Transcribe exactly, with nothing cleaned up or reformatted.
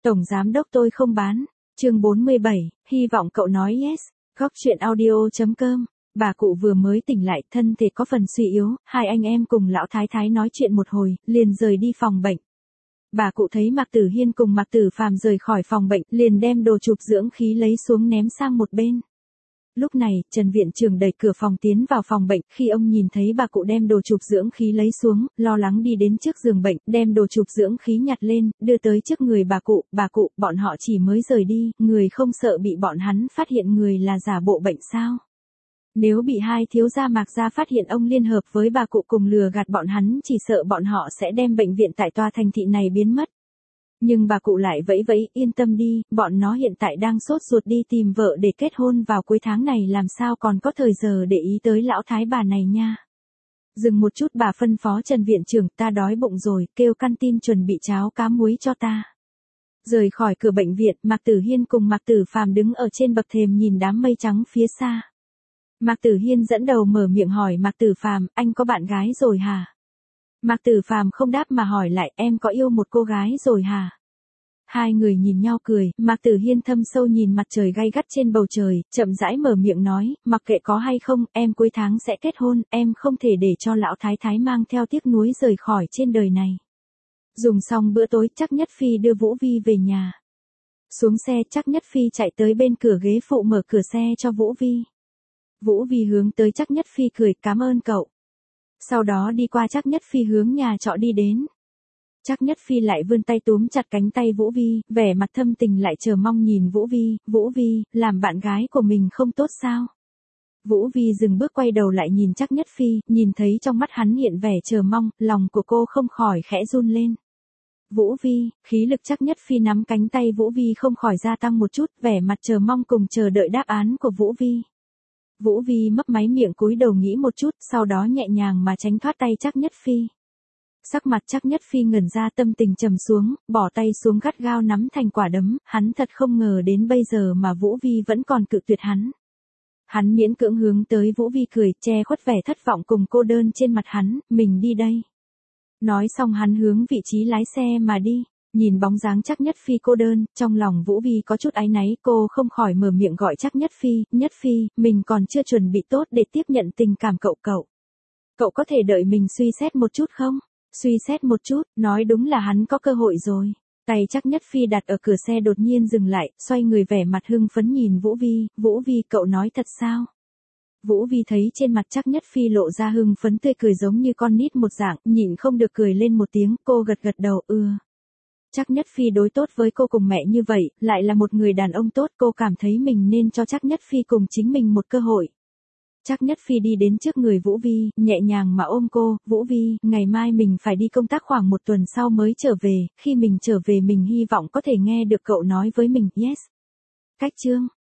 Tổng giám đốc tôi không bán. Chương bốn mươi bảy, hy vọng cậu nói yes. Góc chuyện audio chấm com. Bà cụ vừa mới tỉnh lại, thân thể có phần suy yếu, hai anh em cùng lão thái thái nói chuyện một hồi, liền rời đi phòng bệnh. Bà cụ thấy Mạc Tử Hiên cùng Mạc Tử Phàm rời khỏi phòng bệnh, liền đem đồ chụp dưỡng khí lấy xuống ném sang một bên. Lúc này, Trần viện trưởng đẩy cửa phòng tiến vào phòng bệnh, khi ông nhìn thấy bà cụ đem đồ chụp dưỡng khí lấy xuống, lo lắng đi đến trước giường bệnh, đem đồ chụp dưỡng khí nhặt lên, đưa tới trước người bà cụ, bà cụ, bọn họ chỉ mới rời đi, người không sợ bị bọn hắn phát hiện người là giả bộ bệnh sao? Nếu bị hai thiếu gia Mạc gia phát hiện ông liên hợp với bà cụ cùng lừa gạt bọn hắn, chỉ sợ bọn họ sẽ đem bệnh viện tại tòa thành thị này biến mất. Nhưng bà cụ lại vẫy vẫy, yên tâm đi, bọn nó hiện tại đang sốt ruột đi tìm vợ để kết hôn vào cuối tháng này, làm sao còn có thời giờ để ý tới lão thái bà này nha. Dừng một chút, bà phân phó Trần viện trưởng, ta đói bụng rồi, kêu căn tin chuẩn bị cháo cá muối cho ta. Rời khỏi cửa bệnh viện, Mạc Tử Hiên cùng Mạc Tử Phàm đứng ở trên bậc thềm nhìn đám mây trắng phía xa. Mạc Tử Hiên dẫn đầu mở miệng hỏi Mạc Tử Phàm, anh có bạn gái rồi hả? Mạc Tử Phàm không đáp mà hỏi lại, em có yêu một cô gái rồi hả? Hai người nhìn nhau cười, Mạc Tử Hiên thâm sâu nhìn mặt trời gay gắt trên bầu trời, chậm rãi mở miệng nói, mặc kệ có hay không, em cuối tháng sẽ kết hôn, em không thể để cho lão thái thái mang theo tiếc nuối rời khỏi trên đời này. Dùng xong bữa tối, Trác Nhất Phi đưa Vũ Vi về nhà. Xuống xe, Trác Nhất Phi chạy tới bên cửa ghế phụ mở cửa xe cho Vũ Vi. Vũ Vi hướng tới Trác Nhất Phi cười, cảm ơn cậu. Sau đó đi qua Trác Nhất Phi hướng nhà trọ đi đến. Trác Nhất Phi lại vươn tay túm chặt cánh tay Vũ Vi, vẻ mặt thâm tình lại chờ mong nhìn Vũ Vi, Vũ Vi, làm bạn gái của mình không tốt sao? Vũ Vi dừng bước quay đầu lại nhìn Trác Nhất Phi, nhìn thấy trong mắt hắn hiện vẻ chờ mong, lòng của cô không khỏi khẽ run lên. Vũ Vi, khí lực Trác Nhất Phi nắm cánh tay Vũ Vi không khỏi gia tăng một chút, vẻ mặt chờ mong cùng chờ đợi đáp án của Vũ Vi. Vũ Vi mấp máy miệng cúi đầu nghĩ một chút, sau đó nhẹ nhàng mà tránh thoát tay Trác Nhất Phi. Sắc mặt Trác Nhất Phi ngẩn ra, tâm tình trầm xuống, bỏ tay xuống gắt gao nắm thành quả đấm, hắn thật không ngờ đến bây giờ mà Vũ Vi vẫn còn cự tuyệt hắn. Hắn miễn cưỡng hướng tới Vũ Vi cười, che khuất vẻ thất vọng cùng cô đơn trên mặt hắn, mình đi đây. Nói xong hắn hướng vị trí lái xe mà đi. Nhìn bóng dáng Trác Nhất Phi cô đơn, trong lòng Vũ Vi có chút áy náy, cô không khỏi mở miệng gọi Trác Nhất Phi, Nhất Phi, mình còn chưa chuẩn bị tốt để tiếp nhận tình cảm cậu cậu. Cậu có thể đợi mình suy xét một chút không? Suy xét một chút, nói đúng là hắn có cơ hội rồi. Tay Trác Nhất Phi đặt ở cửa xe đột nhiên dừng lại, xoay người vẻ mặt hưng phấn nhìn Vũ Vi, Vũ Vi cậu nói thật sao? Vũ Vi thấy trên mặt Trác Nhất Phi lộ ra hưng phấn tươi cười giống như con nít một dạng, nhịn không được cười lên một tiếng, cô gật gật đầu, ưa. Trác Nhất Phi đối tốt với cô cùng mẹ như vậy, lại là một người đàn ông tốt, cô cảm thấy mình nên cho Trác Nhất Phi cùng chính mình một cơ hội. Trác Nhất Phi đi đến trước người Vũ Vi, nhẹ nhàng mà ôm cô, Vũ Vi, ngày mai mình phải đi công tác khoảng một tuần sau mới trở về, khi mình trở về mình hy vọng có thể nghe được cậu nói với mình, yes. Cách chương.